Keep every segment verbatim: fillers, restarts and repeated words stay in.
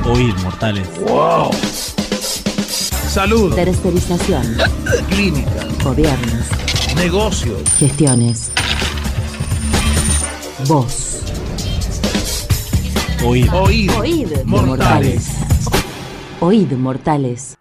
Oíd, mortales. ¡Wow! Salud. Tercerización. Clínica. Gobiernos. Negocios. Gestiones. Voz. Oíd. Oíd. Oíd. Mortales. Oíd, mortales.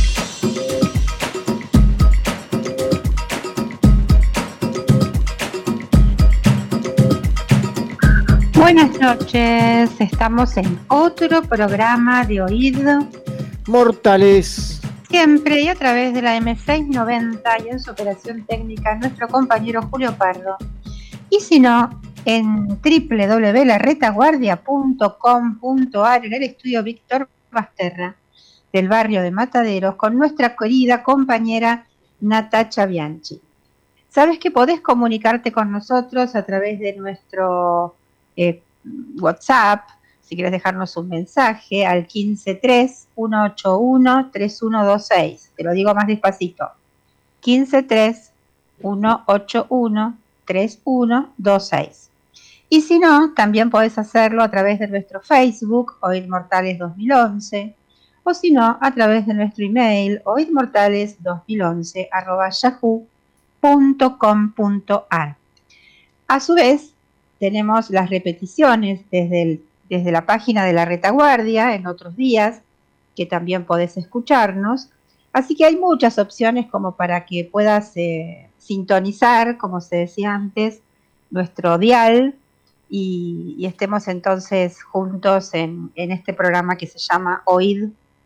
Buenas noches, estamos en otro programa de Oíd Mortales. Siempre y a través de la eme seiscientos noventa y en su operación técnica nuestro compañero Julio Pardo. Y si no, en doble u doble u doble u punto la retaguardia punto com punto a r en el estudio Víctor Basterra del barrio de Mataderos con nuestra querida compañera Natacha Bianchi. Sabes que podés comunicarte con nosotros a través de nuestro eh, WhatsApp, si quieres dejarnos un mensaje al quince tres, uno ocho uno, tres uno dos seis. Te lo digo más despacito. quince tres, uno ocho uno, tres uno dos seis. Y si no, también podés hacerlo a través de nuestro Facebook, Oíd Mortales dos mil once, o si no, a través de nuestro email, oidmortales dos mil once arroba yahoo punto com punto a r. A su vez, tenemos las repeticiones desde, el, desde la página de la retaguardia en otros días, que también podés escucharnos. Así que hay muchas opciones como para que puedas eh, sintonizar, como se decía antes, nuestro dial y, y estemos entonces juntos en, en este programa que se llama Oíd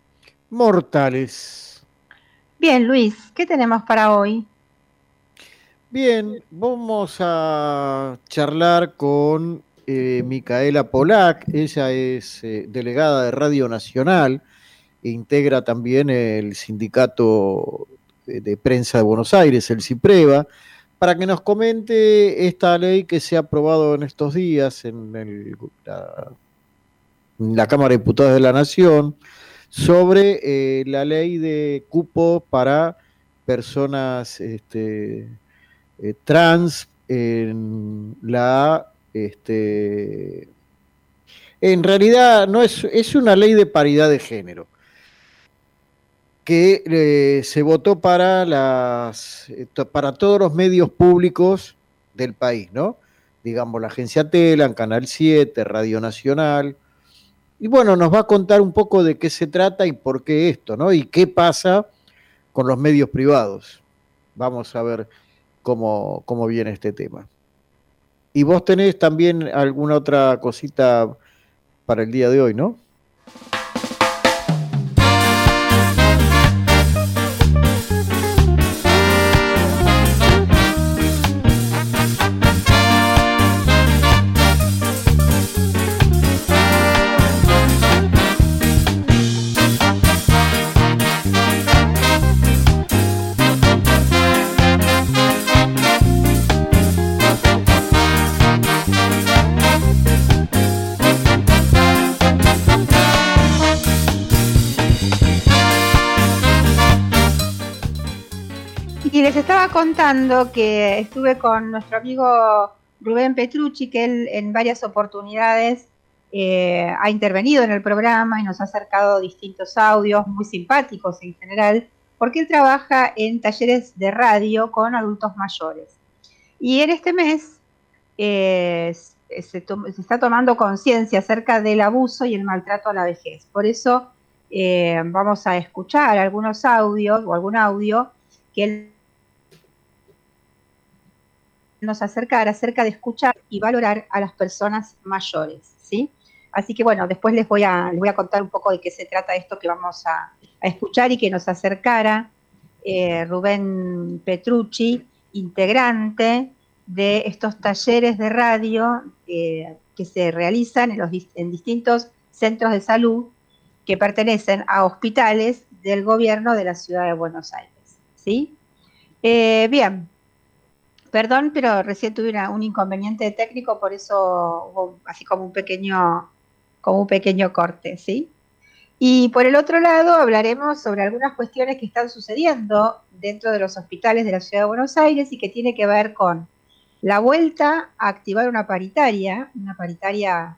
Mortales. Bien, Luis, ¿qué tenemos para hoy? Bien, vamos a charlar con eh, Micaela Polak. Ella es eh, delegada de Radio Nacional e integra también el Sindicato de, de Prensa de Buenos Aires, el CIPREVA, para que nos comente esta ley que se ha aprobado en estos días en, el, la, en la Cámara de Diputados de la Nación sobre eh, la ley de cupo para personas este, eh, trans en la este, en realidad no es, es una ley de paridad de género que eh, se votó para las para todos los medios públicos del país, ¿no? Digamos la agencia Telam, Canal siete, Radio Nacional. Y bueno, nos va a contar un poco de qué se trata y por qué esto, ¿no? Y qué pasa con los medios privados. Vamos a ver cómo, cómo viene este tema. Y vos tenés también alguna otra cosita para el día de hoy, ¿no? Y les estaba contando que estuve con nuestro amigo Rubén Petrucci, que él en varias oportunidades eh, ha intervenido en el programa y nos ha acercado distintos audios muy simpáticos en general, porque él trabaja en talleres de radio con adultos mayores. Y en este mes eh, se, to- se está tomando conciencia acerca del abuso y el maltrato a la vejez. Por eso eh, vamos a escuchar algunos audios o algún audio que él nos acercar acerca de escuchar y valorar a las personas mayores, ¿sí? Así que bueno, después les voy a, les voy a contar un poco de qué se trata esto que vamos a, a escuchar y que nos acercara eh, Rubén Petrucci, integrante de estos talleres de radio eh, que se realizan en, los, en distintos centros de salud que pertenecen a hospitales del gobierno de la ciudad de Buenos Aires, ¿sí? Eh, bien. Perdón, pero recién tuve una, un inconveniente técnico, por eso hubo así como un pequeño, como un pequeño corte, ¿sí? Y por el otro lado hablaremos sobre algunas cuestiones que están sucediendo dentro de los hospitales de la Ciudad de Buenos Aires y que tiene que ver con la vuelta a activar una paritaria, una paritaria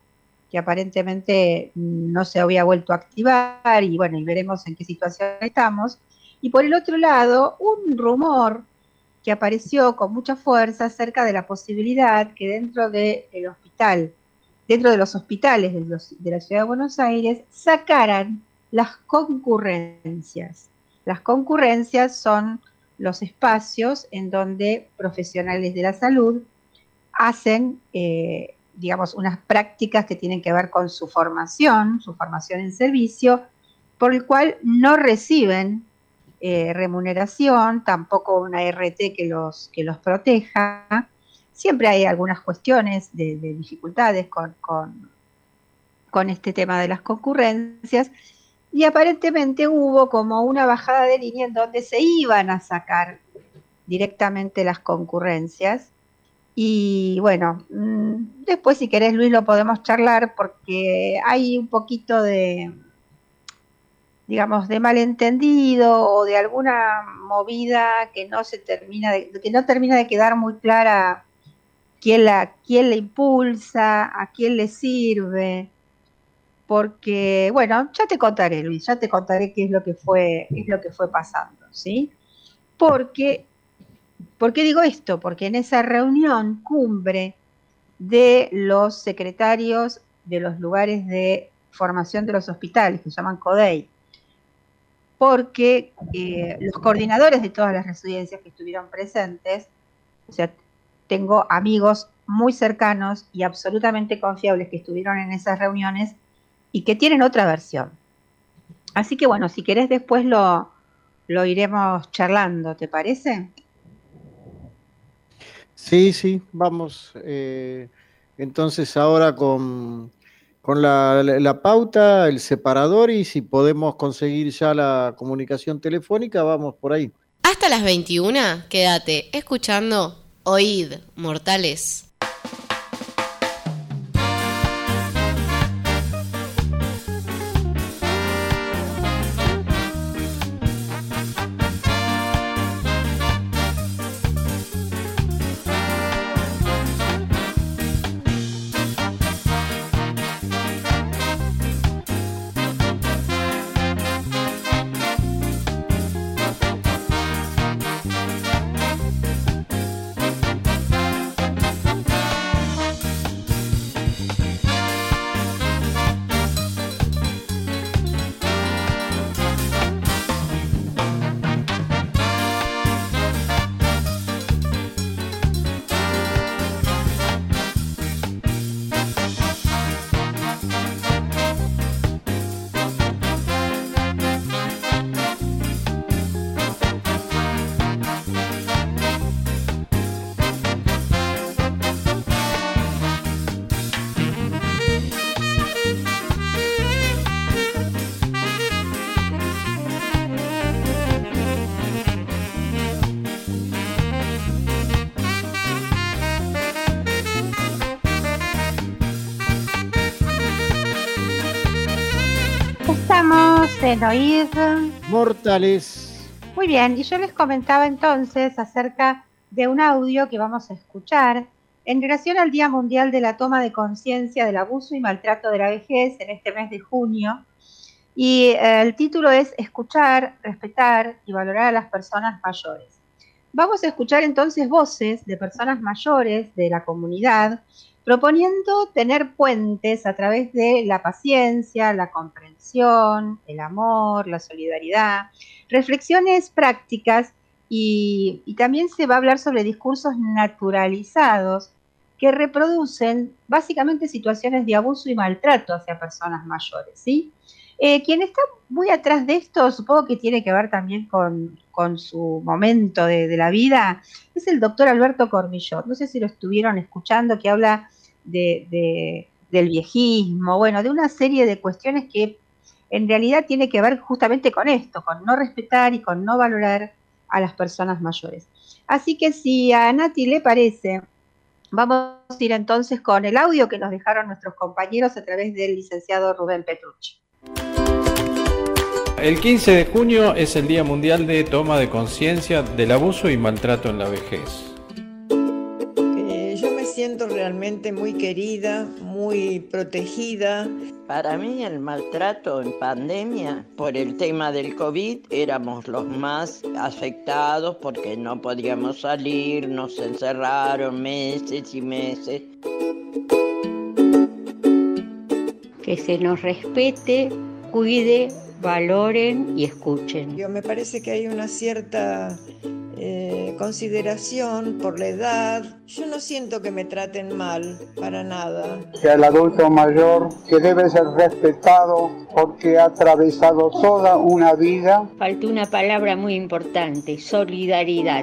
que aparentemente no se había vuelto a activar, y bueno, y veremos en qué situación estamos. Y por el otro lado, un rumor que apareció con mucha fuerza acerca de la posibilidad que dentro del hospital, dentro de los hospitales de, los, de la Ciudad de Buenos Aires, sacaran las concurrencias. Las concurrencias son los espacios en donde profesionales de la salud hacen, eh, digamos, unas prácticas que tienen que ver con su formación, su formación en servicio, por el cual no reciben eh, remuneración, tampoco una R T que los, que los proteja. Siempre hay algunas cuestiones de, de dificultades con, con, con este tema de las concurrencias, y aparentemente hubo como una bajada de línea en donde se iban a sacar directamente las concurrencias. Y bueno, después si querés, Luis, lo podemos charlar, porque hay un poquito de, digamos, de malentendido o de alguna movida que no se termina de, que no termina de quedar muy clara quién la, quién la impulsa, a quién le sirve. Porque, bueno, ya te contaré, Luis, ya te contaré qué es lo que fue, qué es lo que fue pasando, ¿sí? Porque ¿Por qué digo esto? Porque en esa reunión cumbre de los secretarios de los lugares de formación de los hospitales, que se llaman CODEI, porque eh, los coordinadores de todas las residencias que estuvieron presentes, o sea, tengo amigos muy cercanos y absolutamente confiables que estuvieron en esas reuniones y que tienen otra versión. Así que bueno, si querés después lo, lo iremos charlando, ¿te parece? Sí, sí, vamos. Eh, entonces ahora con, con la, la, la pauta, el separador, y si podemos conseguir ya la comunicación telefónica, vamos por ahí. Hasta las veintiuna, quédate escuchando Oíd, Mortales. En Oíd Mortales. Muy bien, y yo les comentaba entonces acerca de un audio que vamos a escuchar en relación al Día Mundial de la Toma de Conciencia del Abuso y Maltrato de la Vejez en este mes de junio. Y eh, el título es Escuchar, respetar y valorar a las personas mayores. Vamos a escuchar entonces voces de personas mayores de la comunidad proponiendo tener puentes a través de la paciencia, la comprensión, el amor, la solidaridad, reflexiones prácticas, y, y también se va a hablar sobre discursos naturalizados que reproducen básicamente situaciones de abuso y maltrato hacia personas mayores, ¿sí? Eh, quien está muy atrás de esto, supongo que tiene que ver también con, con su momento de, de la vida, es el doctor Alberto Cormillot. No sé si lo estuvieron escuchando, que habla de, de, del viejismo, bueno, de una serie de cuestiones que en realidad tiene que ver justamente con esto, con no respetar y con no valorar a las personas mayores. Así que si a Nati le parece, vamos a ir entonces con el audio que nos dejaron nuestros compañeros a través del licenciado Rubén Petrucci. El quince de junio es el Día Mundial de Toma de Conciencia del Abuso y Maltrato en la Vejez. Eh, yo me siento siento realmente muy querida, muy protegida. Para mí el maltrato en pandemia por el tema del COVID éramos los más afectados porque no podíamos salir, nos encerraron meses y meses. Que se nos respete, cuide, valoren y escuchen. Yo me parece que hay una cierta eh, consideración por la edad. Yo no siento que me traten mal, para nada. Que el adulto mayor que debe ser respetado porque ha atravesado toda una vida. Falta una palabra muy importante, solidaridad.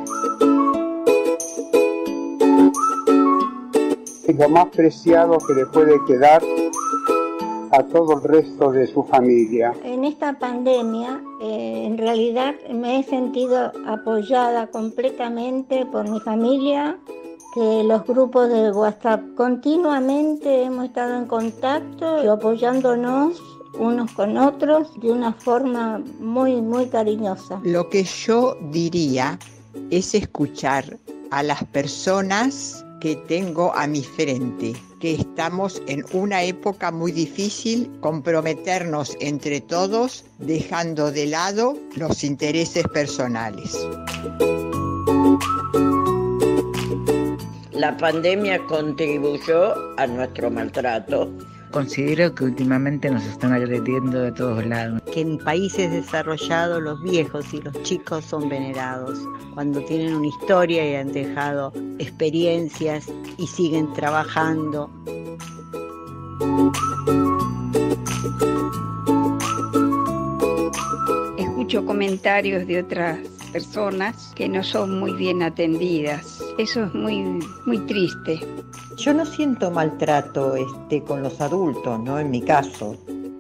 Es lo más preciado que le puede quedar a todo el resto de su familia. En esta pandemia, eh, en realidad me he sentido apoyada completamente por mi familia, que los grupos de WhatsApp continuamente hemos estado en contacto y apoyándonos unos con otros de una forma muy, muy cariñosa. Lo que yo diría es escuchar a las personas que tengo a mi frente, que estamos en una época muy difícil, comprometernos entre todos, dejando de lado los intereses personales. La pandemia contribuyó a nuestro maltrato. Considero que últimamente nos están agrediendo de todos lados. Que en países desarrollados los viejos y los chicos son venerados, cuando tienen una historia y han dejado experiencias y siguen trabajando. Escucho comentarios de otras personas que no son muy bien atendidas. Eso es muy, muy triste. Yo no siento maltrato este, con los adultos, ¿no? En mi caso.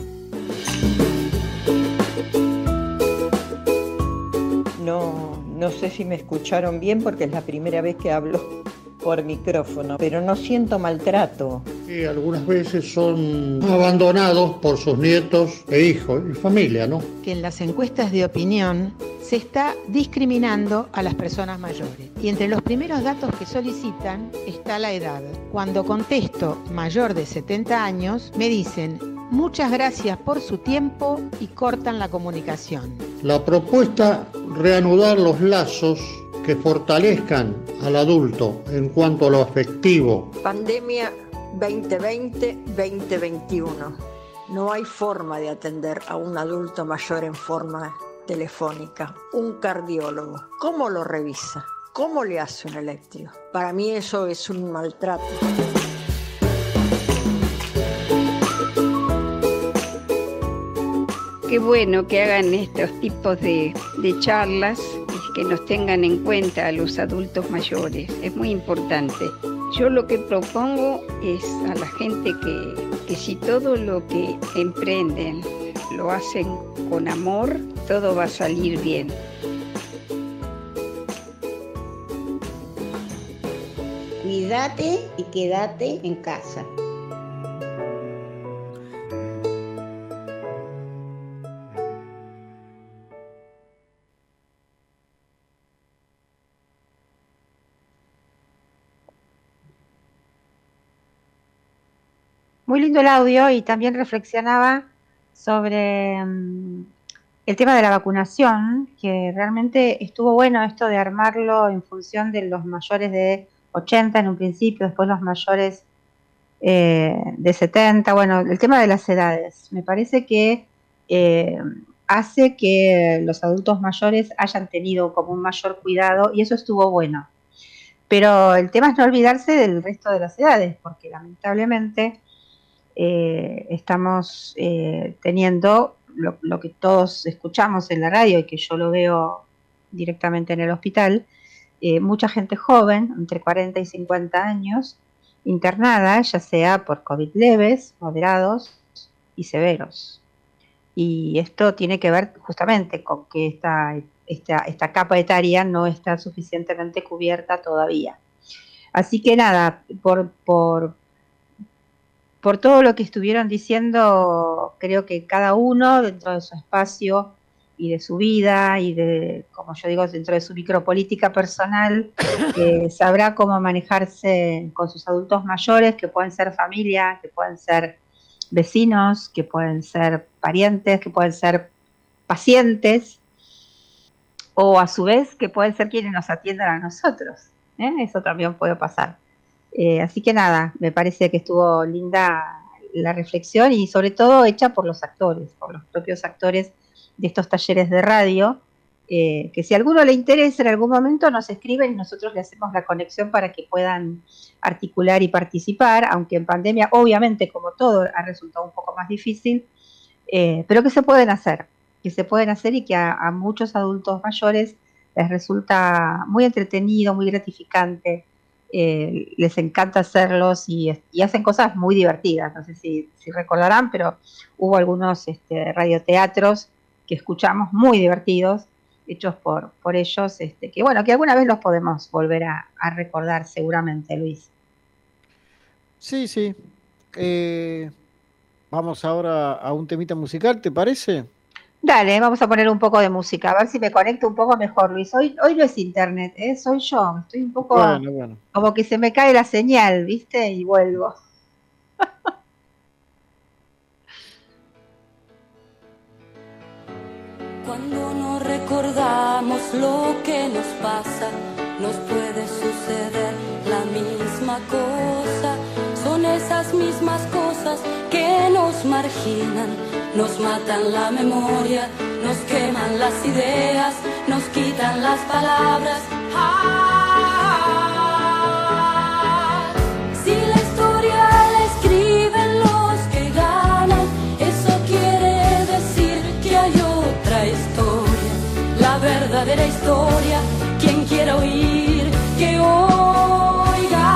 No, no sé si me escucharon bien porque es la primera vez que hablo por micrófono, pero no siento maltrato. Y algunas veces son abandonados por sus nietos e hijos y familia, ¿no? Que en las encuestas de opinión se está discriminando a las personas mayores. Y entre los primeros datos que solicitan está la edad. Cuando contesto mayor de setenta años, me dicen muchas gracias por su tiempo y cortan la comunicación. La propuesta reanudar los lazos que fortalezcan al adulto en cuanto a lo afectivo. Pandemia veinte veinte veinte veintiuno. No hay forma de atender a un adulto mayor en forma telefónica. Un cardiólogo, ¿cómo lo revisa? ¿Cómo le hace un electro? Para mí eso es un maltrato. Qué bueno que hagan estos tipos de, de charlas y que nos tengan en cuenta a los adultos mayores. Es muy importante. Yo lo que propongo es a la gente que, que si todo lo que emprenden lo hacen con amor, todo va a salir bien. Cuídate y quédate en casa. Muy lindo el audio y también reflexionaba sobre um, el tema de la vacunación, que realmente estuvo bueno esto de armarlo en función de los mayores de ochenta en un principio, después los mayores eh, de setenta, bueno, el tema de las edades. Me parece que eh, hace que los adultos mayores hayan tenido como un mayor cuidado y eso estuvo bueno. Pero el tema es no olvidarse del resto de las edades, porque lamentablemente Eh, estamos eh, teniendo lo, lo que todos escuchamos en la radio y que yo lo veo directamente en el hospital, eh, mucha gente joven, entre cuarenta y cincuenta años, internada, ya sea por COVID leves, moderados y severos. Y esto tiene que ver justamente con que esta, esta, esta capa etaria no está suficientemente cubierta todavía. Así que nada, por... por Por todo lo que estuvieron diciendo, creo que cada uno dentro de su espacio y de su vida y de, como yo digo, dentro de su micropolítica personal, eh, sabrá cómo manejarse con sus adultos mayores, que pueden ser familia, que pueden ser vecinos, que pueden ser parientes, que pueden ser pacientes, o a su vez que pueden ser quienes nos atiendan a nosotros, ¿eh? Eso también puede pasar. Eh, así que nada, me parece que estuvo linda la reflexión y sobre todo hecha por los actores, por los propios actores de estos talleres de radio, eh, que si a alguno le interesa en algún momento nos escriben y nosotros le hacemos la conexión para que puedan articular y participar, aunque en pandemia obviamente como todo ha resultado un poco más difícil, eh, pero que se pueden hacer, que se pueden hacer y que a, a muchos adultos mayores les resulta muy entretenido, muy gratificante, eh, les encanta hacerlos y, y hacen cosas muy divertidas. No sé si, si recordarán, pero hubo algunos este, radioteatros que escuchamos muy divertidos, hechos por, por ellos, este, que bueno, que alguna vez los podemos volver a, a recordar seguramente, Luis. Sí, sí. Eh, vamos ahora a un temita musical, ¿te parece? Dale, vamos a poner un poco de música, a ver si me conecto un poco mejor, Luis. Hoy, hoy no es internet, ¿eh? Soy yo, estoy un poco bueno, bueno. como que se me cae la señal, ¿viste? Y vuelvo. Cuando no recordamos lo que nos pasa, nos puede suceder la misma cosa. Son esas mismas cosas que nos marginan, nos matan la memoria, nos queman las ideas, nos quitan las palabras. Ah, si la historia la escriben los que ganan, eso quiere decir que hay otra historia, la verdadera historia. Quien quiera oír, que oiga.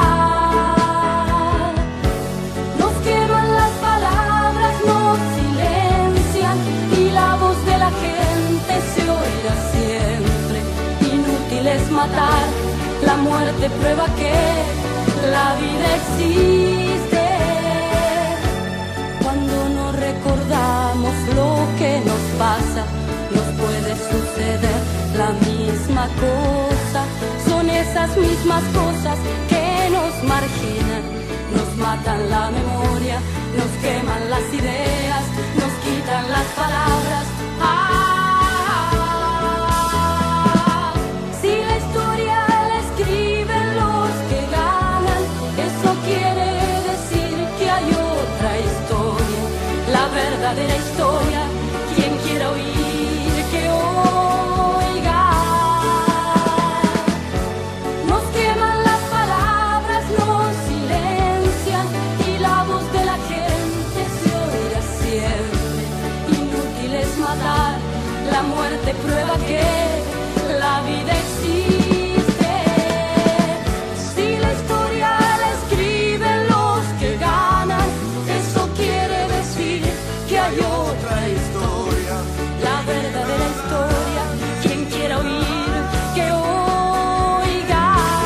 Nos queman las palabras, nos silencian y la voz de la gente se oirá siempre. Inútil es matar, la muerte prueba que la vida existe. Cuando no recordamos lo que nos pasa, nos puede suceder la misma cosa. Son esas mismas cosas que nos marginan, nos matan la memoria, nos queman las ideas, nos quitan las palabras. Ah, si la historia la escriben los que ganan, eso quiere decir que hay otra historia, la verdadera historia. Quien quiera oír, que oiga. Nos queman las palabras, nos silencian y la voz de la gente se oirá siempre. Inútil es matar, la muerte prueba que la vida existe. Si la historia la escriben los que ganan, eso quiere decir que hay otra historia, la verdadera historia. Quien quiera oír, que oiga.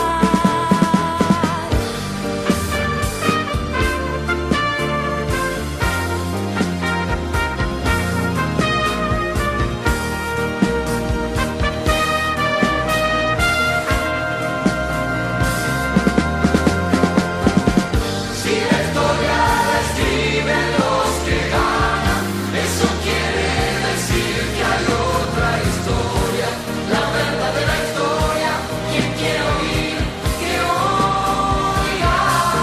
Si la historia la escriben los que ganan, eso quiere decir que hay otra historia, la verdadera historia. Quien quiera oír, que oiga.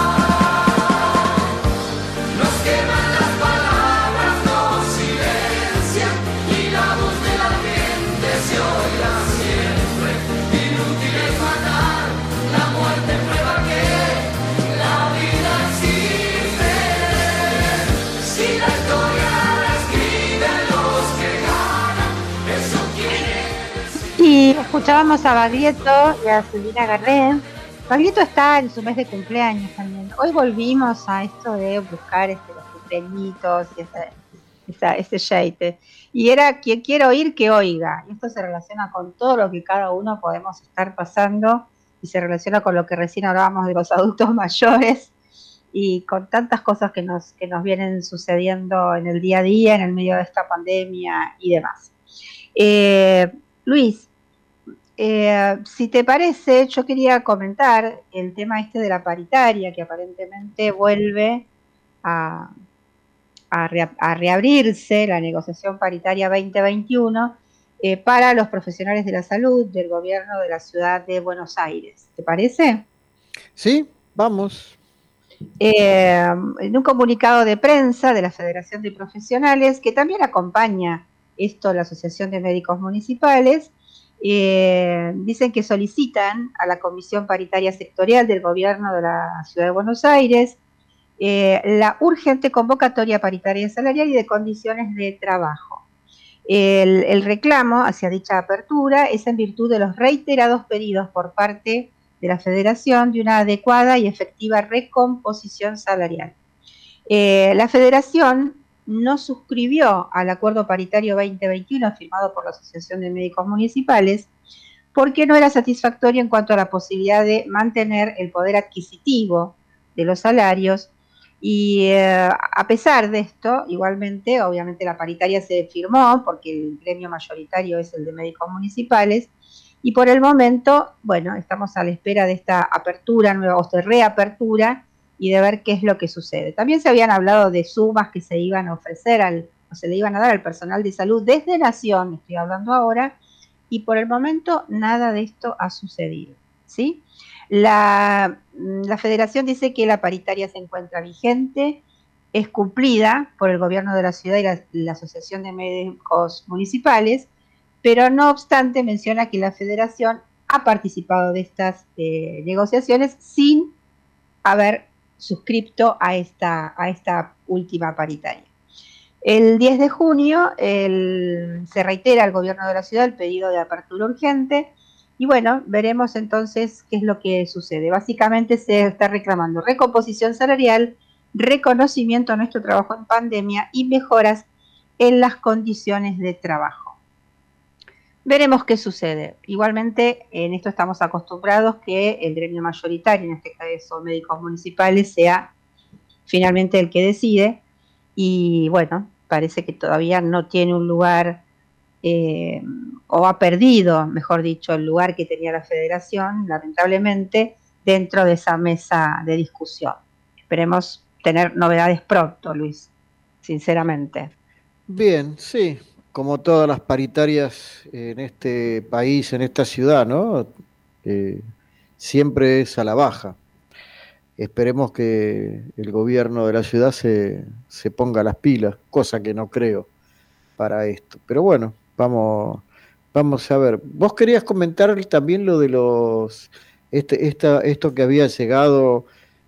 Nos queman las palabras, nos silencian y la voz de la gente se oirá siempre. Inútil es matar, la muerte prueba que la vida existe. Si la historia la escriben los que ganan, eso quiere decir. Y escuchábamos a Baglietto y a Silvina Garré. Baglietto está en su mes de cumpleaños también. Hoy volvimos a esto de buscar este, los cumpleañitos y ese, esa, ese sheite. Y era quien quiera oír, que oiga. Y esto se relaciona con todo lo que cada uno podemos estar pasando y se relaciona con lo que recién hablábamos de los adultos mayores y con tantas cosas que nos, que nos vienen sucediendo en el día a día, en el medio de esta pandemia y demás. Eh, Luis, eh, si te parece, yo quería comentar el tema este de la paritaria, que aparentemente vuelve a, a, re, a reabrirse la negociación paritaria veinte veintiuno eh, para los profesionales de la salud del gobierno de la ciudad de Buenos Aires. ¿Te parece? Sí, vamos. Eh, en un comunicado de prensa de la Federación de Profesionales, que también acompaña esto la Asociación de Médicos Municipales, eh, dicen que solicitan a la Comisión Paritaria Sectorial del Gobierno de la Ciudad de Buenos Aires eh, la urgente convocatoria paritaria salarial y de condiciones de trabajo. El, el reclamo hacia dicha apertura es en virtud de los reiterados pedidos por parte de la Federación de una adecuada y efectiva recomposición salarial. Eh, la Federación no suscribió al acuerdo paritario veinte veintiuno firmado por la Asociación de Médicos Municipales porque no era satisfactorio en cuanto a la posibilidad de mantener el poder adquisitivo de los salarios y eh, a pesar de esto, igualmente, obviamente la paritaria se firmó porque el gremio mayoritario es el de médicos municipales y por el momento, bueno, estamos a la espera de esta apertura nueva o de reapertura y de ver qué es lo que sucede. También se habían hablado de sumas que se iban a ofrecer al, o se le iban a dar al personal de salud desde Nación, estoy hablando ahora, y por el momento nada de esto ha sucedido, ¿sí? La, la Federación dice que la paritaria se encuentra vigente, es cumplida por el gobierno de la ciudad y la, la Asociación de Médicos Municipales, pero no obstante menciona que la Federación ha participado de estas eh, negociaciones sin haber suscripto a esta, a esta última paritaria. El diez de junio el, se reitera al gobierno de la ciudad el pedido de apertura urgente y bueno, veremos entonces qué es lo que sucede. Básicamente se está reclamando recomposición salarial, reconocimiento a nuestro trabajo en pandemia y mejoras en las condiciones de trabajo. Veremos qué sucede. Igualmente, en esto estamos acostumbrados que el gremio mayoritario, en este caso médicos municipales, sea finalmente el que decide. Y bueno, parece que todavía no tiene un lugar, eh, o ha perdido, mejor dicho, el lugar que tenía la Federación, lamentablemente, dentro de esa mesa de discusión. Esperemos tener novedades pronto, Luis, sinceramente. Bien, sí. Como todas las paritarias en este país, en esta ciudad, ¿no? Eh, siempre es a la baja. Esperemos que el gobierno de la ciudad se, se ponga las pilas, cosa que no creo para esto. Pero bueno, vamos, vamos a ver. Vos querías comentar también lo de los este, esta, esto que había llegado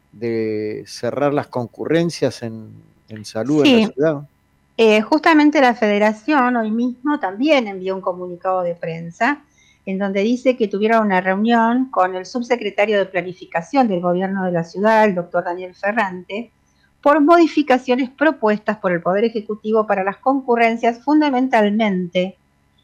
de cerrar las concurrencias en, en salud sí. en la ciudad. Eh, justamente la Federación hoy mismo también envió un comunicado de prensa en donde dice que tuvieron una reunión con el subsecretario de Planificación del Gobierno de la Ciudad, el doctor Daniel Ferrante, por modificaciones propuestas por el Poder Ejecutivo para las concurrencias fundamentalmente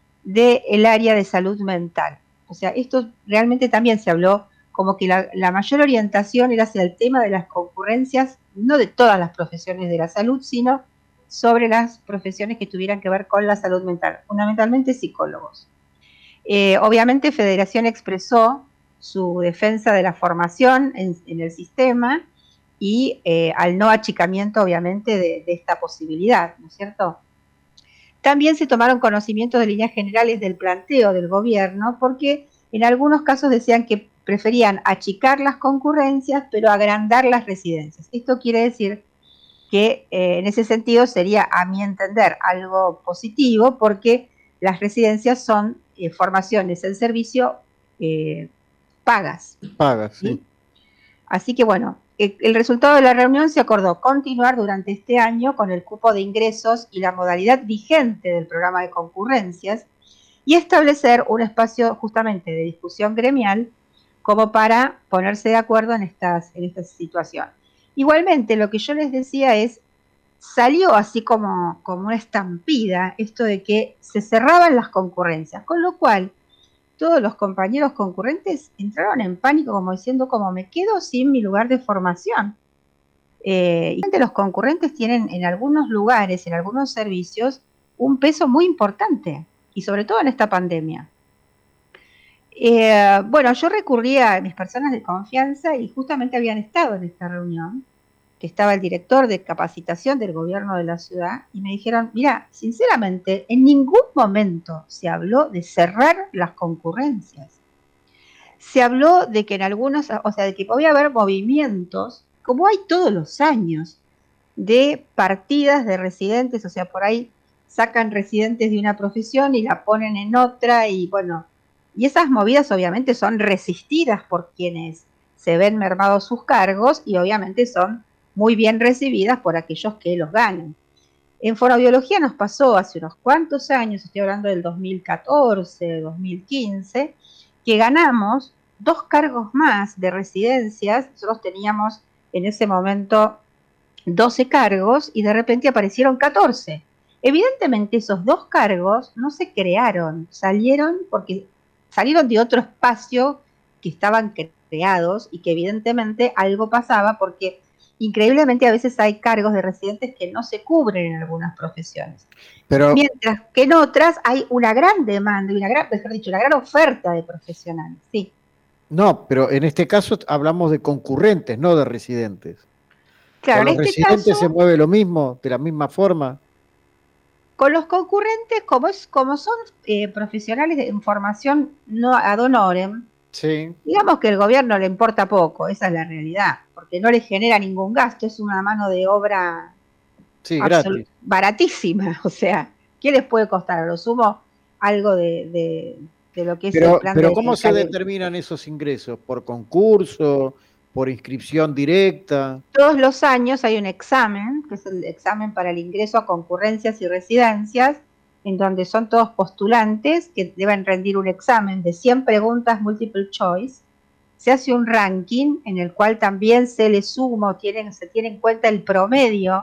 del área de salud mental. O sea, esto realmente también se habló como que la, la mayor orientación era hacia el tema de las concurrencias, no de todas las profesiones de la salud, sino sobre las profesiones que tuvieran que ver con la salud mental, fundamentalmente psicólogos. Eh, obviamente Federación expresó su defensa de la formación en, en el sistema y eh, al no achicamiento, obviamente, de, de esta posibilidad, ¿no es cierto? También se tomaron conocimiento de líneas generales del planteo del gobierno, porque en algunos casos decían que preferían achicar las concurrencias, pero agrandar las residencias. Esto quiere decir que eh, en ese sentido sería, a mi entender, algo positivo, porque las residencias son eh, formaciones en servicio eh, pagas. Pagas, sí. ¿sí? Así que bueno, el, el resultado de la reunión se acordó continuar durante este año con el cupo de ingresos y la modalidad vigente del programa de concurrencias y establecer un espacio justamente de discusión gremial como para ponerse de acuerdo en estas, en esta situación. Igualmente, lo que yo les decía es, salió así como, como una estampida esto de que se cerraban las concurrencias, con lo cual todos los compañeros concurrentes entraron en pánico como diciendo, como me quedo sin mi lugar de formación. Eh, y los concurrentes tienen en algunos lugares, en algunos servicios, un peso muy importante. y sobre todo en esta pandemia. Eh, bueno, yo recurría a mis personas de confianza y justamente habían estado en esta reunión, que estaba el director de capacitación del gobierno de la ciudad, y me dijeron, mira, sinceramente, en ningún momento se habló de cerrar las concurrencias. Se habló de que en algunos, o sea, de que podía haber movimientos, como hay todos los años, de partidas de residentes, o sea, por ahí sacan residentes de una profesión y la ponen en otra, y bueno, y esas movidas obviamente son resistidas por quienes se ven mermados sus cargos y obviamente son muy bien recibidas por aquellos que los ganan. En fonobiología nos pasó hace unos cuantos años, estoy hablando del dos mil catorce, dos mil quince, que ganamos dos cargos más de residencias. Nosotros teníamos en ese momento doce cargos y de repente aparecieron catorce. Evidentemente esos dos cargos no se crearon, salieron porque salieron de otro espacio que estaban creados y que evidentemente algo pasaba porque increíblemente a veces hay cargos de residentes que no se cubren en algunas profesiones. Pero, mientras que en otras hay una gran demanda y una gran, mejor dicho, una gran oferta de profesionales. Sí. No, pero en este caso hablamos de concurrentes, no de residentes. Claro, ¿Con los en este residentes caso, se mueve lo mismo, de la misma forma? Con los concurrentes, como es, como son eh, profesionales en formación no ad honorem, sí, digamos que el gobierno le importa poco, esa es la realidad, porque no le genera ningún gasto, es una mano de obra sí, gratis, baratísima, o sea, ¿qué les puede costar? A lo sumo algo de, de, de lo que es pero, el plan pero de... ¿cómo se determinan esos ingresos? ¿Por concurso? ¿Por inscripción directa? Todos los años hay un examen, que es el examen para el ingreso a concurrencias y residencias, en donde son todos postulantes que deben rendir un examen de cien preguntas multiple choice. Se hace un ranking en el cual también se le suma, tienen, se tiene en cuenta el promedio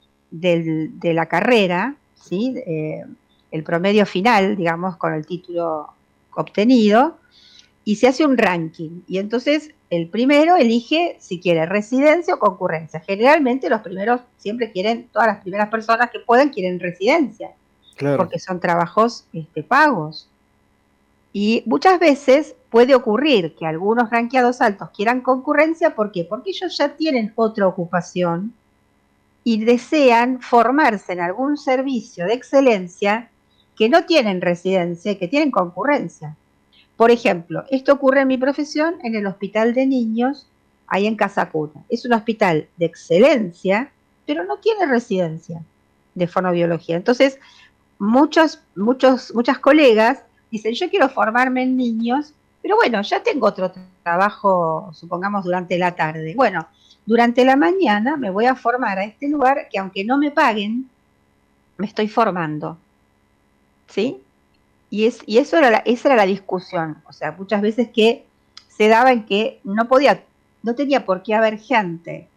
del, de la carrera, ¿sí? Eh, el promedio final, digamos, con el título obtenido, y se hace un ranking. Y entonces el primero elige si quiere residencia o concurrencia. Generalmente los primeros siempre quieren, todas las primeras personas que pueden quieren residencia. Claro. Porque son trabajos este, pagos. Y muchas veces puede ocurrir que algunos ranqueados altos quieran concurrencia. ¿Por qué? Porque ellos ya tienen otra ocupación y desean formarse en algún servicio de excelencia que no tienen residencia y que tienen concurrencia. Por ejemplo, esto ocurre en mi profesión en el Hospital de Niños, ahí en Casa Cuna. Es un hospital de excelencia, pero no tiene residencia de fonobiología. Entonces, muchos, muchos, muchas colegas dicen, yo quiero formarme en niños, pero bueno, ya tengo otro trabajo, supongamos, durante la tarde. Bueno, durante la mañana me voy a formar a este lugar que aunque no me paguen, me estoy formando. ¿Sí? Y, es, y eso era la, esa era la discusión. O sea, muchas veces que se daba en que no podía, no tenía por qué haber gente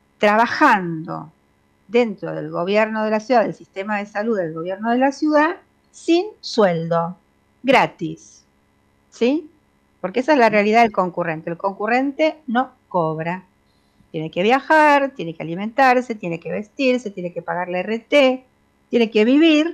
trabajando dentro del gobierno de la ciudad, del sistema de salud del gobierno de la ciudad, sin sueldo, gratis, ¿sí? Porque esa es la realidad del concurrente. El concurrente no cobra. Tiene que viajar, tiene que alimentarse, tiene que vestirse, tiene que pagar la R T, tiene que vivir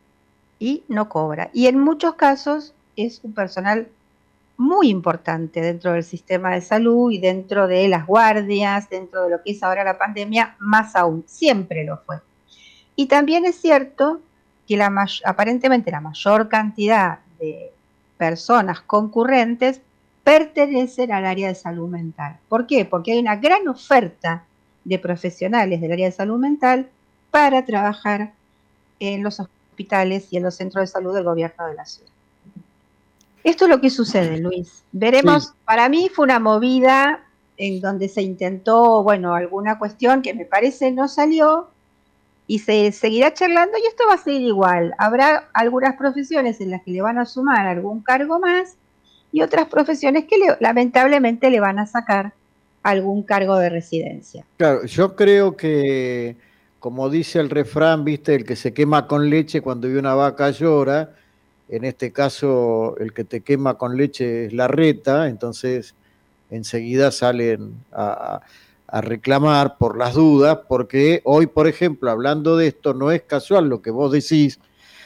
y no cobra. Y en muchos casos es un personal muy importante dentro del sistema de salud y dentro de las guardias, dentro de lo que es ahora la pandemia, más aún, siempre lo fue. Y también es cierto que la may- aparentemente la mayor cantidad de personas concurrentes pertenecen al área de salud mental. ¿Por qué? Porque hay una gran oferta de profesionales del área de salud mental para trabajar en los hospitales y en los centros de salud del gobierno de la ciudad. Esto es lo que sucede, Luis. Veremos, sí. Para mí fue una movida en donde se intentó, bueno, alguna cuestión que me parece no salió y se seguirá charlando y esto va a seguir igual. Habrá algunas profesiones en las que le van a sumar algún cargo más y otras profesiones que le, lamentablemente le van a sacar algún cargo de residencia. Claro, yo creo que, como dice el refrán, viste, el que se quema con leche cuando ve una vaca llora. En este caso, el que te quema con leche es la reta, entonces enseguida salen a, a reclamar por las dudas, porque hoy, por ejemplo, hablando de esto, no es casual lo que vos decís,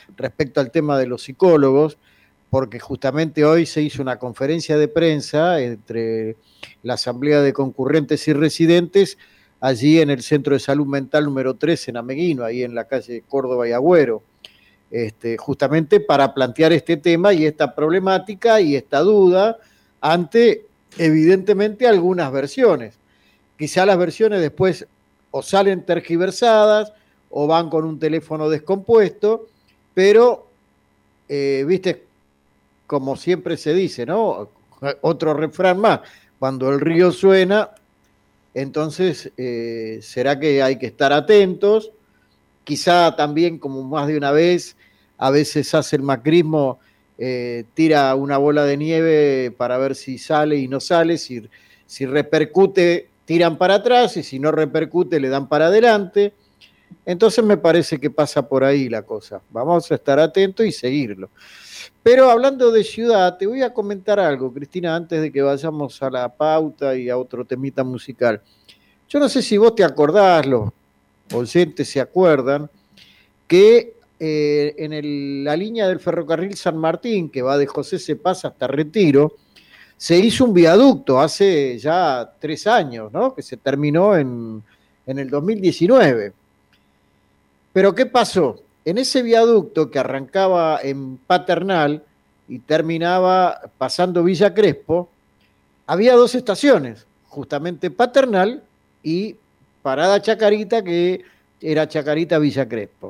respecto al tema de los psicólogos, porque justamente hoy se hizo una conferencia de prensa entre la Asamblea de Concurrentes y Residentes, allí en el Centro de Salud Mental número tres en Ameguino, ahí en la calle Córdoba y Agüero, este, justamente para plantear este tema y esta problemática y esta duda ante, evidentemente, algunas versiones. Quizá las versiones después o salen tergiversadas o van con un teléfono descompuesto, pero, eh, viste, como siempre se dice, ¿no? Otro refrán más, cuando el río suena, entonces eh, será que hay que estar atentos. Quizá también, como más de una vez, a veces hace el macrismo, eh, tira una bola de nieve para ver si sale y no sale, si, si repercute, tiran para atrás, y si no repercute, le dan para adelante. Entonces me parece que pasa por ahí la cosa. Vamos a estar atentos y seguirlo. Pero hablando de ciudad, te voy a comentar algo, Cristina, antes de que vayamos a la pauta y a otro temita musical. Yo no sé si vos te acordás, los oyentes se acuerdan, que eh, en el, la línea del ferrocarril San Martín, que va de José Cepaz hasta Retiro, se hizo un viaducto hace ya tres años, ¿no? Que se terminó en, en el dos mil diecinueve. Pero ¿qué pasó? En ese viaducto que arrancaba en Paternal y terminaba pasando Villa Crespo, había dos estaciones, justamente Paternal y Parada Chacarita, que era Chacarita Villa Crespo.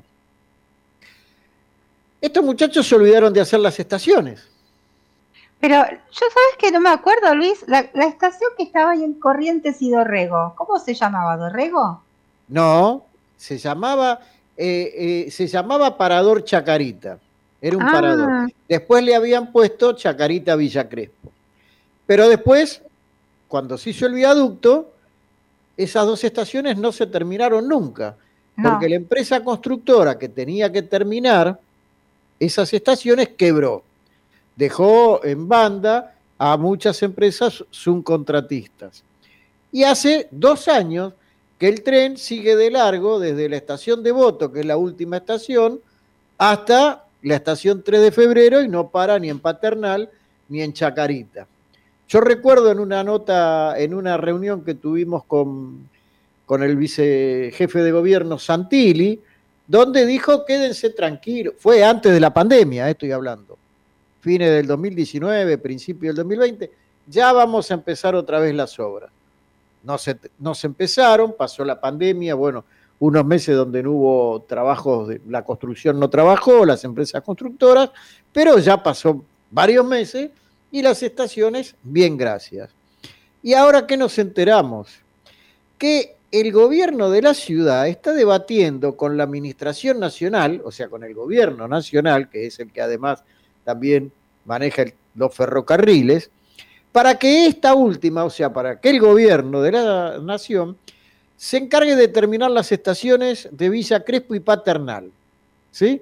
Estos muchachos se olvidaron de hacer las estaciones. Pero yo sabes que no me acuerdo, Luis, la, la estación que estaba ahí en Corrientes y Dorrego, ¿cómo se llamaba? ¿Dorrego? No, se llamaba... Eh, eh, se llamaba Parador Chacarita, era un ah. parador. Después le habían puesto Chacarita Villa Crespo. Pero después, cuando se hizo el viaducto, esas dos estaciones no se terminaron nunca, no. porque la empresa constructora que tenía que terminar esas estaciones quebró. Dejó en banda a muchas empresas subcontratistas. Y hace dos años que el tren sigue de largo desde la estación de Voto, que es la última estación, hasta la estación tres de febrero y no para ni en Paternal ni en Chacarita. Yo recuerdo en una nota, en una reunión que tuvimos con, con el vicejefe de gobierno Santilli, donde dijo quédense tranquilos, fue antes de la pandemia, estoy hablando, fines del dos mil diecinueve, principio del dos mil veinte, ya vamos a empezar otra vez las obras. No se, no se empezaron, pasó la pandemia, bueno, unos meses donde no hubo trabajos, de, la construcción no trabajó, las empresas constructoras, pero ya pasó varios meses y las estaciones, bien, gracias. Y ahora, ¿qué nos enteramos? Que el gobierno de la ciudad está debatiendo con la Administración Nacional, o sea, con el gobierno nacional, que es el que además también maneja el, los ferrocarriles, para que esta última, o sea, para que el gobierno de la nación se encargue de terminar las estaciones de Villa Crespo y Paternal, ¿sí?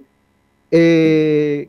Eh,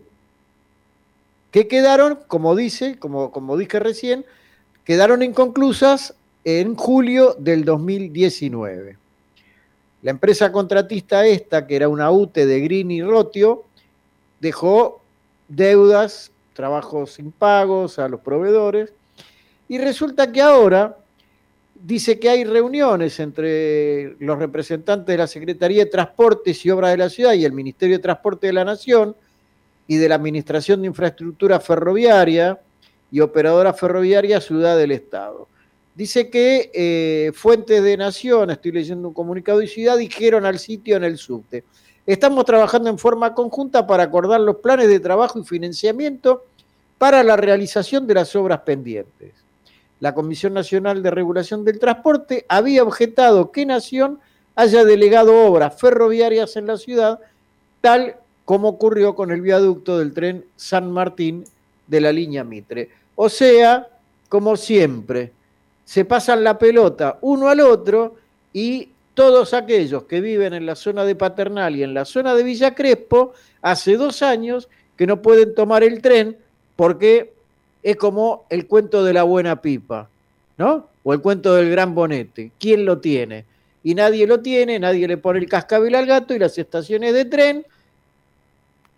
que quedaron, como dice, como, como dije recién, quedaron inconclusas en julio del dos mil diecinueve. La empresa contratista esta, que era una U T E de Green y Rotio, dejó deudas, trabajos impagos a los proveedores, y resulta que ahora dice que hay reuniones entre los representantes de la Secretaría de Transportes y Obras de la Ciudad y el Ministerio de Transporte de la Nación y de la Administración de Infraestructura Ferroviaria y Operadora Ferroviaria Ciudad del Estado. Dice que eh, fuentes de Nación, estoy leyendo un comunicado de Ciudad, dijeron al sitio en el subte: estamos trabajando en forma conjunta para acordar los planes de trabajo y financiamiento para la realización de las obras pendientes. La Comisión Nacional de Regulación del Transporte había objetado que Nación haya delegado obras ferroviarias en la ciudad, tal como ocurrió con el viaducto del tren San Martín de la línea Mitre. O sea, como siempre, se pasan la pelota uno al otro y todos aquellos que viven en la zona de Paternal y en la zona de Villa Crespo, hace dos años que no pueden tomar el tren porque es como el cuento de la buena pipa, ¿no? O el cuento del gran bonete. ¿Quién lo tiene? Y nadie lo tiene, nadie le pone el cascabel al gato y las estaciones de tren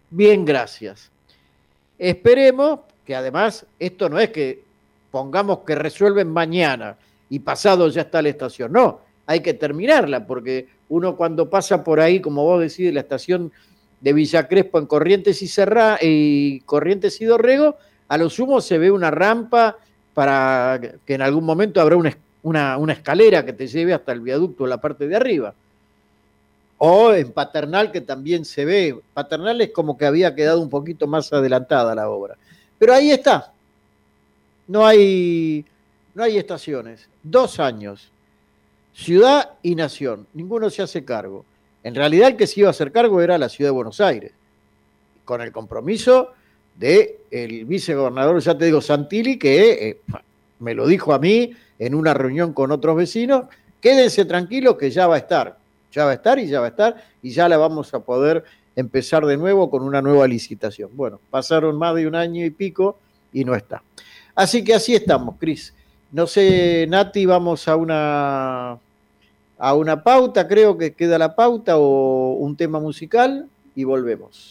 Bien, gracias. Esperemos que además esto no es que pongamos que resuelven mañana y pasado ya está la estación. No, hay que terminarla porque uno cuando pasa por ahí, como vos decís, la estación de Villa Crespo en Corrientes y, Serra, y Corrientes y Dorrego, a lo sumo se ve una rampa para que en algún momento habrá una, una, una escalera que te lleve hasta el viaducto en la parte de arriba. O en Paternal, que también se ve. Paternal es como que había quedado un poquito más adelantada la obra. Pero ahí está. No hay, no hay estaciones. Dos años. Ciudad y nación. Ninguno se hace cargo. En realidad el que se iba a hacer cargo era la Ciudad de Buenos Aires. Con el compromiso del vicegobernador, ya te digo, Santilli, que eh, me lo dijo a mí en una reunión con otros vecinos. Quédense tranquilos que ya va a estar. Ya va a estar y ya va a estar y ya la vamos a poder empezar de nuevo con una nueva licitación. Bueno, pasaron más de un año y pico y no está. Así que así estamos, Cris. No sé, Nati, vamos a una, a una pauta, creo que queda la pauta o un tema musical y volvemos.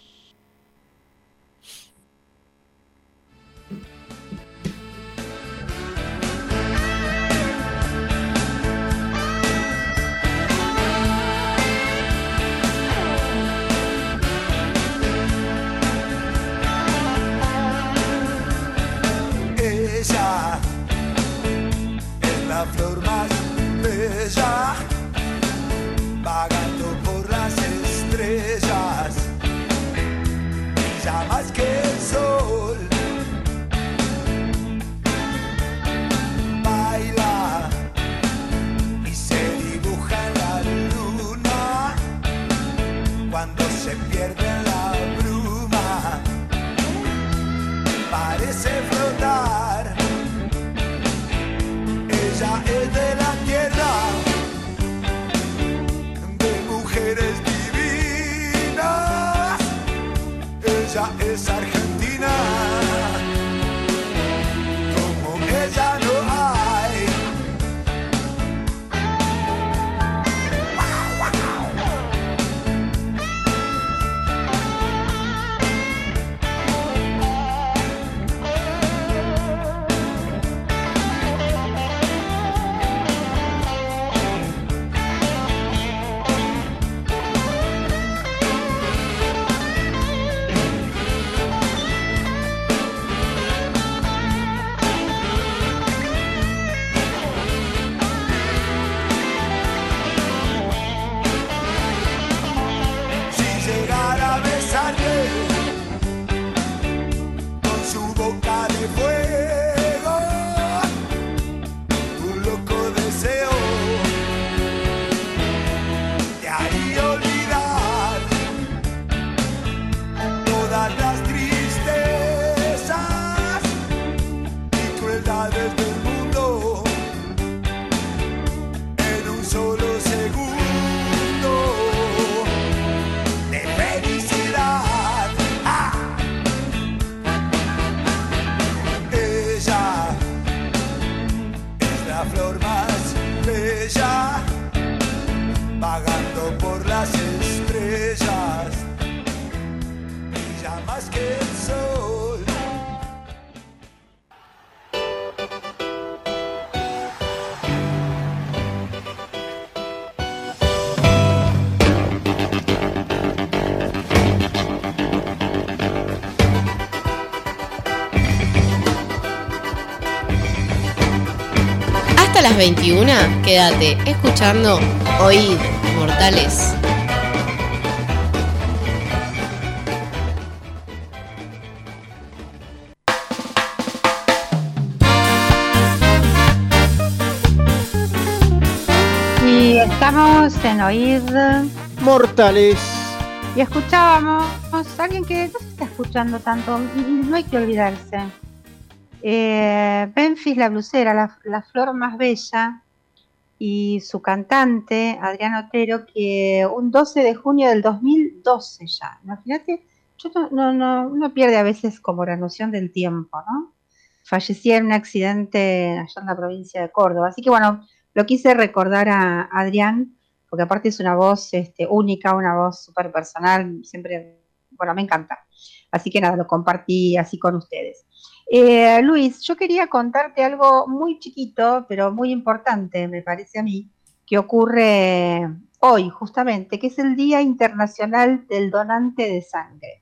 Ella es la flor más bella, vagando por las estrellas, brilla más que el sol, baila y se dibuja en la luna, cuando se pierde en la bruma, parece flotar. Ella es de la tierra, de mujeres divinas. Ella es argentina, como ella no hay. Con su boca de fuego, un loco deseo de ahí olvidar todas las tristezas y crueldades del mundo en un solo segundo. La flor más bella, vagando por las estrellas, brilla más que el sol. A las veintiuna, quédate escuchando Oíd, Mortales. Y estamos en Oíd Mortales. Y escuchábamos a alguien que no se está escuchando tanto, y no hay que olvidarse. Eh, Memphis la blusera, la, la flor más bella, y su cantante Adrián Otero, que un doce de junio del dos mil doce ya, imagínate, yo no, no, no, uno pierde a veces como la noción del tiempo, ¿no? Fallecía en un accidente allá en la provincia de Córdoba, así que bueno, lo quise recordar a Adrián, porque aparte es una voz este, única, una voz súper personal, siempre bueno, me encanta. Así que nada, lo compartí así con ustedes. Eh, Luis, yo quería contarte algo muy chiquito, pero muy importante, me parece a mí, que ocurre hoy justamente, que es el Día Internacional del Donante de Sangre.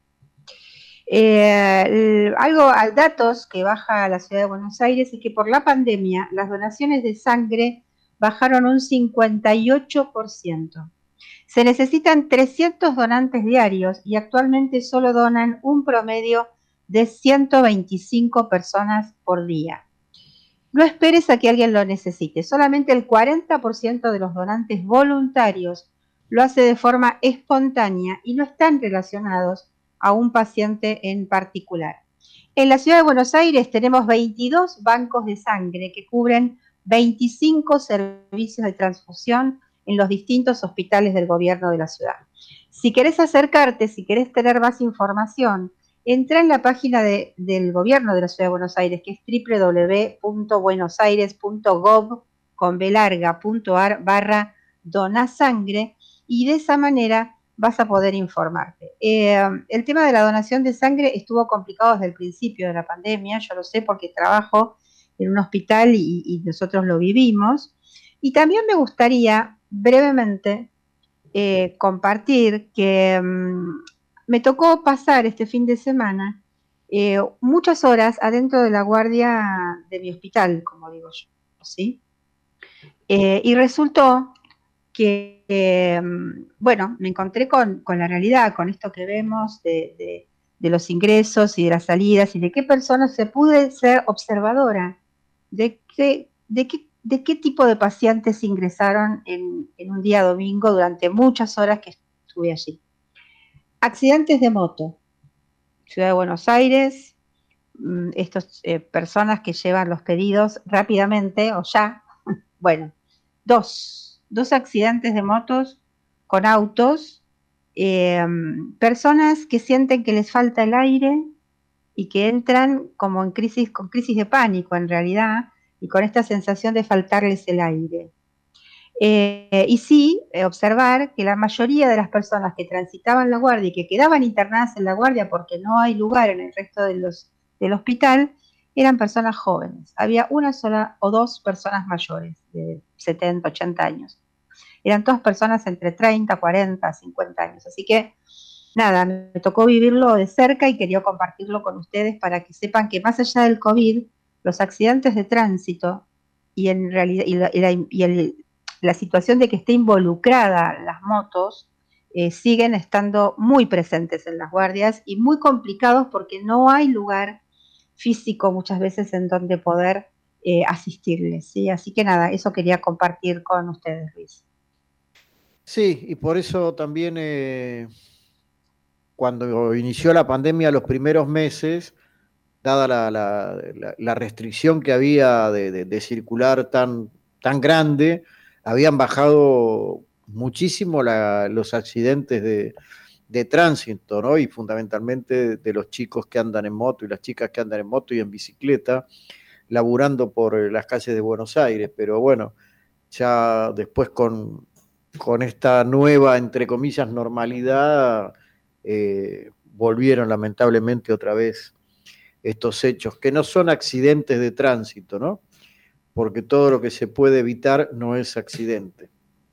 Eh, el, algo, datos que baja la ciudad de Buenos Aires es que por la pandemia las donaciones de sangre bajaron un cincuenta y ocho por ciento. Se necesitan trescientos donantes diarios y actualmente solo donan un promedio de ciento veinticinco personas por día. No esperes a que alguien lo necesite, solamente el cuarenta por ciento de los donantes voluntarios lo hace de forma espontánea y no están relacionados a un paciente en particular. En la ciudad de Buenos Aires tenemos veintidós bancos de sangre que cubren veinticinco servicios de transfusión en los distintos hospitales del gobierno de la ciudad. Si querés acercarte, si querés tener más información, entra en la página de, del gobierno de la ciudad de Buenos Aires, que es doble u doble u doble u punto buenosaires punto gov con b larga punto ar barra donasangre, y de esa manera vas a poder informarte. Eh, el tema de la donación de sangre estuvo complicado desde el principio de la pandemia, yo lo sé porque trabajo en un hospital y, y nosotros lo vivimos. Y también me gustaría brevemente eh, compartir que um, me tocó pasar este fin de semana eh, muchas horas adentro de la guardia de mi hospital, como digo yo, ¿sí? Eh, y resultó que, eh, bueno, me encontré con, con la realidad, con esto que vemos de, de, de los ingresos y de las salidas y de qué personas se pude ser observadora, de qué, de qué, de qué tipo de pacientes ingresaron en, en un día domingo durante muchas horas que estuve allí. Accidentes de moto, Ciudad de Buenos Aires, estas eh, personas que llevan los pedidos rápidamente o ya, bueno, dos, dos accidentes de motos con autos, eh, personas que sienten que les falta el aire y que entran como en crisis, con crisis de pánico en realidad, y con esta sensación de faltarles el aire. Eh, y sí, eh, observar que la mayoría de las personas que transitaban la guardia y que quedaban internadas en la guardia porque no hay lugar en el resto de los, del hospital, eran personas jóvenes. Había una sola o dos personas mayores, de setenta, ochenta años. Eran todas personas entre treinta, cuarenta, cincuenta años. Así que, nada, me tocó vivirlo de cerca y quería compartirlo con ustedes para que sepan que más allá del COVID, los accidentes de tránsito y en realidad y la, y la, y el, la situación de que esté involucrada las motos eh, siguen estando muy presentes en las guardias y muy complicados porque no hay lugar físico muchas veces en donde poder eh, asistirles, ¿sí? Así que nada, eso quería compartir con ustedes, Luis. Sí, y por eso también eh, cuando inició la pandemia los primeros meses, dada la, la, la, la restricción que había de, de, de circular tan, tan grande, habían bajado muchísimo la, los accidentes de, de tránsito, ¿no? Y fundamentalmente de los chicos que andan en moto y las chicas que andan en moto y en bicicleta, laburando por las calles de Buenos Aires. Pero bueno, ya después con, con esta nueva, entre comillas, normalidad, eh, volvieron lamentablemente otra vez estos hechos, que no son accidentes de tránsito, ¿no? Porque todo lo que se puede evitar no es accidente.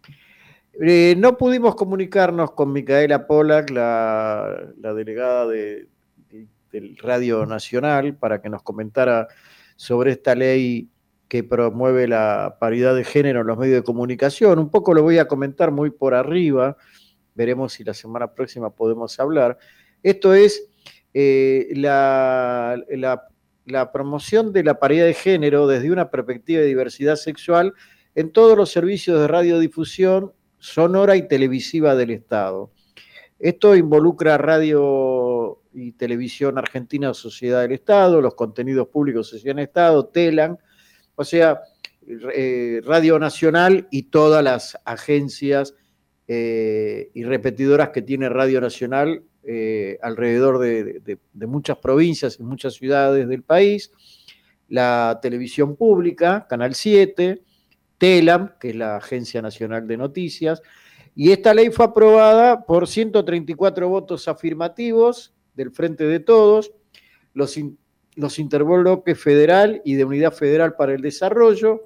Eh, no pudimos comunicarnos con Micaela Pollack, la, la delegada de, de, del Radio Nacional, para que nos comentara sobre esta ley que promueve la paridad de género en los medios de comunicación. Un poco lo voy a comentar muy por arriba, veremos si la semana próxima podemos hablar. Esto es Eh, la, la, la promoción de la paridad de género desde una perspectiva de diversidad sexual en todos los servicios de radiodifusión sonora y televisiva del Estado. Esto involucra Radio y Televisión Argentina, Sociedad del Estado, los contenidos públicos, Sociedad del Estado, TELAN, o sea, eh, Radio Nacional y todas las agencias eh, y repetidoras que tiene Radio Nacional Eh, alrededor de, de, de muchas provincias y muchas ciudades del país, la televisión pública, Canal siete, TELAM, que es la Agencia Nacional de Noticias, Y esta ley fue aprobada por ciento treinta y cuatro votos afirmativos del Frente de Todos, los, in, los interbloques federal y de Unidad Federal para el Desarrollo,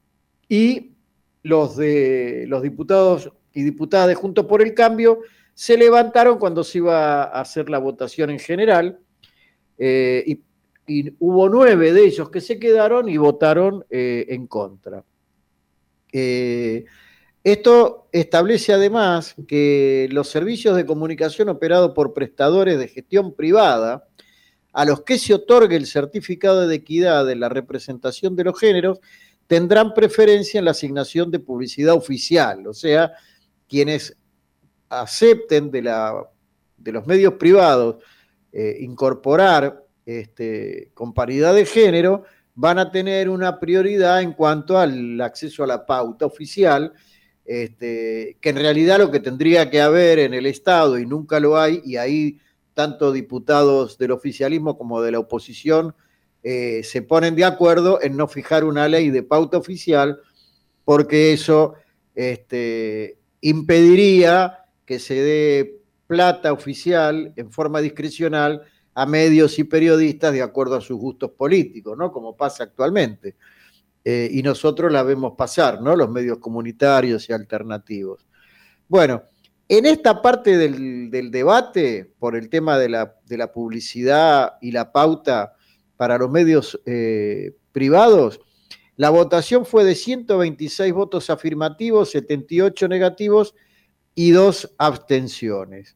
y los, de, los diputados y diputadas de Juntos por el Cambio se levantaron cuando se iba a hacer la votación en general, eh, y, y hubo nueve de ellos que se quedaron y votaron eh, en contra. Eh, Esto establece además que los servicios de comunicación operados por prestadores de gestión privada, a los que se otorgue el certificado de equidad de la representación de los géneros, tendrán preferencia en la asignación de publicidad oficial, o sea, quienes acepten de, la, de los medios privados eh, incorporar este, con paridad de género, van a tener una prioridad en cuanto al acceso a la pauta oficial, Este, que en realidad lo que tendría que haber en el Estado, y nunca lo hay, y ahí tanto diputados del oficialismo como de la oposición eh, se ponen de acuerdo en no fijar una ley de pauta oficial, porque eso este, impediría que se dé plata oficial en forma discrecional a medios y periodistas de acuerdo a sus gustos políticos, ¿no? Como pasa actualmente. Eh, y nosotros la vemos pasar, ¿no? Los medios comunitarios y alternativos. Bueno, en esta parte del, del debate, por el tema de la, de la publicidad y la pauta para los medios eh, privados, la votación fue de ciento veintiséis votos afirmativos, setenta y ocho negativos y dos abstenciones.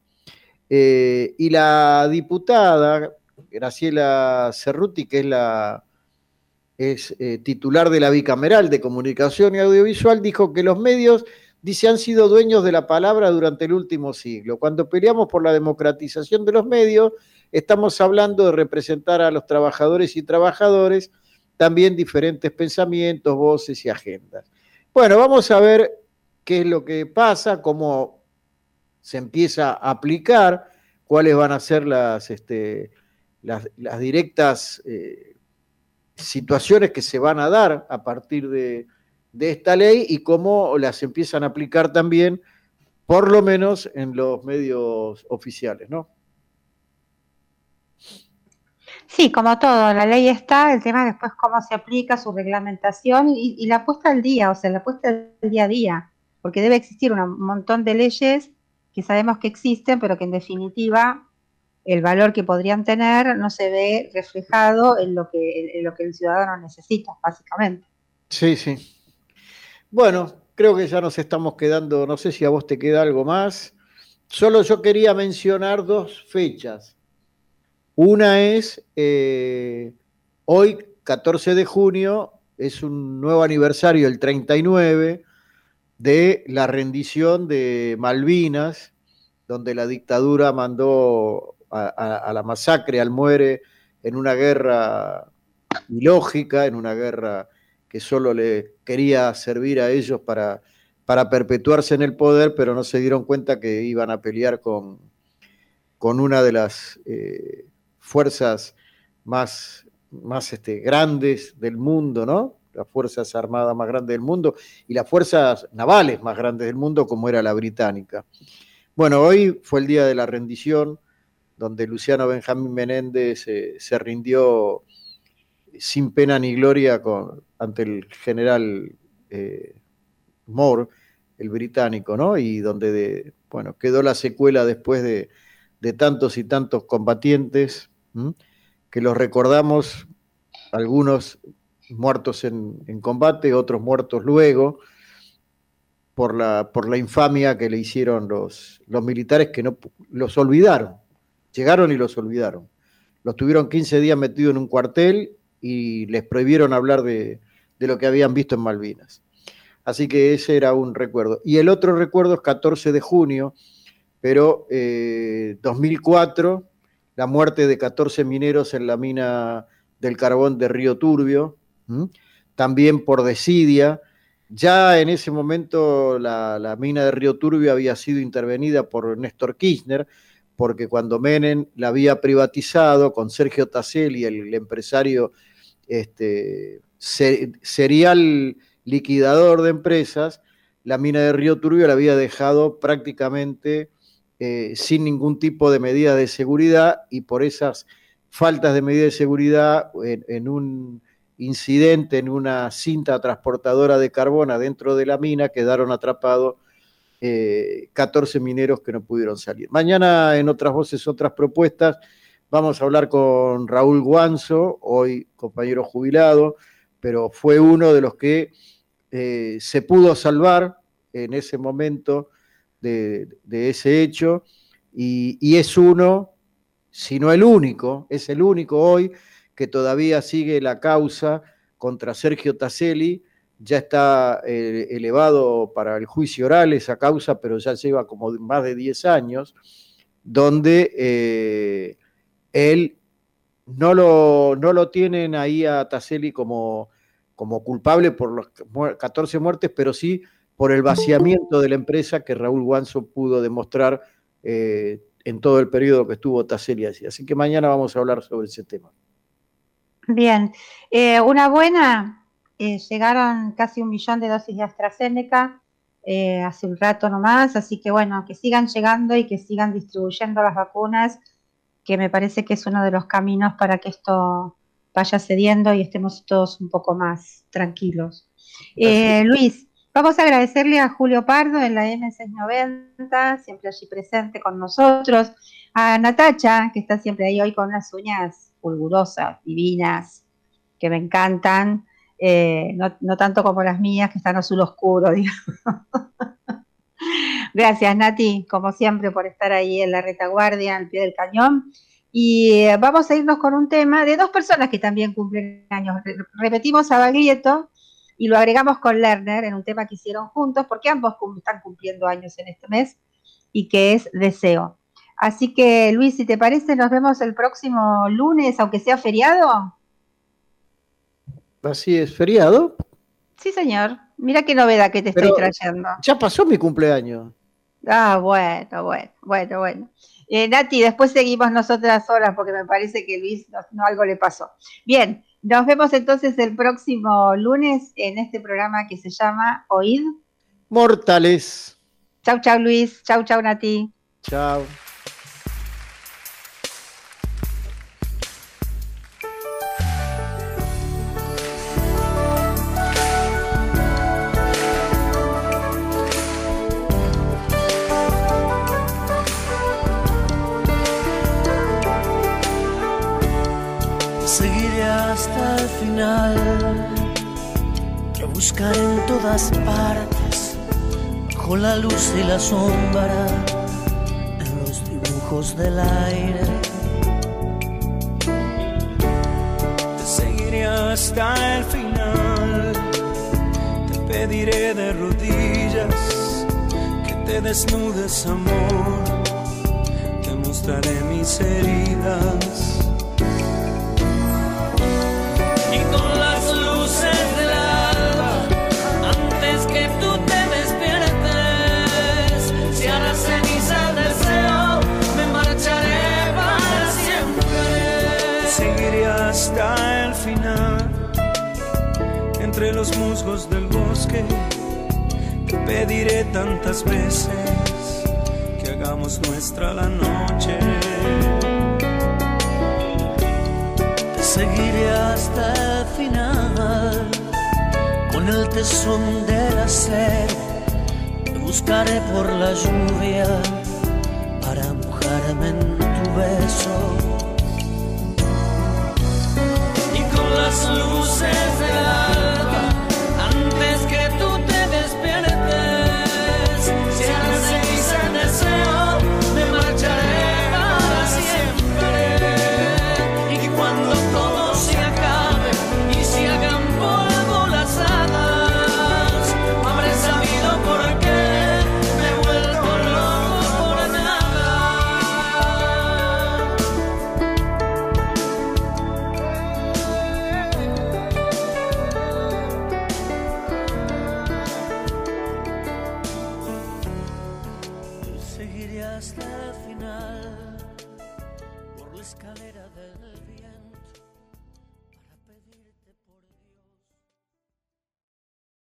Eh, y la diputada Graciela Cerruti, que es la... es eh, titular de la Bicameral de Comunicación y Audiovisual, dijo que los medios, dice, han sido dueños de la palabra durante el último siglo. Cuando peleamos por la democratización de los medios, estamos hablando de representar a los trabajadores y trabajadoras, también diferentes pensamientos, voces y agendas. Bueno, vamos a ver qué es lo que pasa, cómo se empieza a aplicar, cuáles van a ser las, este, las, las directas... Eh, situaciones que se van a dar a partir de, de esta ley y cómo las empiezan a aplicar también, por lo menos en los medios oficiales, ¿no? Sí, como todo, la ley está, el tema después cómo se aplica, su reglamentación y, y la puesta al día, o sea, la puesta al día a día, porque debe existir un montón de leyes que sabemos que existen, pero que en definitiva el valor que podrían tener no se ve reflejado en lo que, en lo que el ciudadano necesita, básicamente. Sí, sí. Bueno, creo que ya nos estamos quedando, no sé si a vos te queda algo más. Solo yo quería mencionar dos fechas. Una es, eh, hoy, catorce de junio, es un nuevo aniversario, el treinta y nueve, de la rendición de Malvinas, donde la dictadura mandó A, a, a la masacre, al muere, en una guerra ilógica, en una guerra que solo le quería servir a ellos para, para perpetuarse en el poder, pero no se dieron cuenta que iban a pelear con, con una de las eh, fuerzas más, más este, grandes del mundo, ¿no? Las fuerzas armadas más grandes del mundo y las fuerzas navales más grandes del mundo, como era la británica. Bueno, hoy fue el día de la rendición, donde Luciano Benjamín Menéndez eh, se rindió sin pena ni gloria con, ante el general eh, Moore, el británico, ¿no? Y donde, de, bueno, quedó la secuela después de, de tantos y tantos combatientes, ¿m? que los recordamos, algunos muertos en, en combate, otros muertos luego, por la, por la infamia que le hicieron los, los militares, que no los olvidaron. Llegaron y los olvidaron. Los tuvieron quince días metidos en un cuartel y les prohibieron hablar de, de lo que habían visto en Malvinas. Así que ese era un recuerdo. Y el otro recuerdo es catorce de junio, pero eh, dos mil cuatro, la muerte de catorce mineros en la mina del carbón de Río Turbio, ¿m? También por desidia. Ya en ese momento la, la mina de Río Turbio había sido intervenida por Néstor Kirchner, porque cuando Menem la había privatizado con Sergio Tacelli, el, el empresario este, ser, serial liquidador de empresas, la mina de Río Turbio la había dejado prácticamente eh, sin ningún tipo de medida de seguridad, y por esas faltas de medida de seguridad en, en un incidente en una cinta transportadora de carbón adentro de la mina quedaron atrapados eh, catorce mineros que no pudieron salir. Mañana, en Otras Voces, Otras Propuestas, vamos a hablar con Raúl Guanzo, hoy compañero jubilado, pero fue uno de los que eh, se pudo salvar en ese momento de, de ese hecho, y, y es uno, si no el único, es el único hoy que todavía sigue la causa contra Sergio Taselli. Ya está eh, elevado para el juicio oral esa causa, pero ya lleva como más de diez años, donde eh, él no lo, no lo tienen ahí a Taselli como, como culpable por las catorce muertes, pero sí por el vaciamiento de la empresa que Raúl Guanzo pudo demostrar eh, en todo el periodo que estuvo Taselli allí. Así que mañana vamos a hablar sobre ese tema. Bien, eh, una buena, eh, llegaron casi un millón de dosis de AstraZeneca eh, hace un rato nomás, así que bueno, que sigan llegando y que sigan distribuyendo las vacunas, que me parece que es uno de los caminos para que esto vaya cediendo y estemos todos un poco más tranquilos. Eh, Luis, vamos a agradecerle a Julio Pardo en la M seiscientos noventa, siempre allí presente con nosotros, a Natacha, que está siempre ahí hoy con las uñas fulgurosas, divinas, que me encantan, eh, no, no tanto como las mías, que están azul oscuro, digamos. Gracias, Nati, como siempre, por estar ahí en la retaguardia, al pie del cañón. Y eh, vamos a irnos con un tema de dos personas que también cumplen años. Repetimos a Baglietto y lo agregamos con Lerner en un tema que hicieron juntos, porque ambos están cumpliendo años en este mes, y que es Deseo. Así que, Luis, si te parece, nos vemos el próximo lunes, aunque sea feriado. Así es, feriado. Sí, señor. Mira qué novedad que te Pero estoy trayendo. Ya pasó mi cumpleaños. Ah, bueno, bueno, bueno, bueno. Eh, Nati, después seguimos nosotras solas porque me parece que Luis no, no algo le pasó. Bien, nos vemos entonces el próximo lunes en este programa que se llama Oíd Mortales. Chau, chau, Luis. Chau, chau, Nati. Chau. Seguiré hasta el final, te buscaré en todas partes, bajo la luz y la sombra, en los dibujos del aire. Te seguiré hasta el final, te pediré de rodillas que te desnudes, amor, te mostraré mis heridas. Y con las luces del alba, antes que tú te despiertes, si a la ceniza del deseo me marcharé para siempre. Seguiré hasta el final, entre los musgos del bosque, te pediré tantas veces que hagamos nuestra la noche. Seguiré hasta el final, con el tesón del acero, te buscaré por la lluvia para mojarme en tu beso. Y con las luces del alba, antes que tú te despiertes, si a la ceniza del deseo me marcharé para siempre. Y que cuando todo se acabe y se hagan polvo las hadas, habré sabido por qué me he vuelto loco por nada. Seguiré hasta el final por la escalera del